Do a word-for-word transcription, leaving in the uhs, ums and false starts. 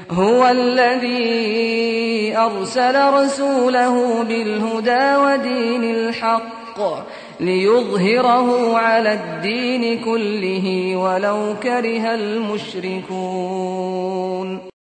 هو الذي أرسل رسوله بالهدى ودين الحق ليظهره على الدين كله ولو كره المشركون.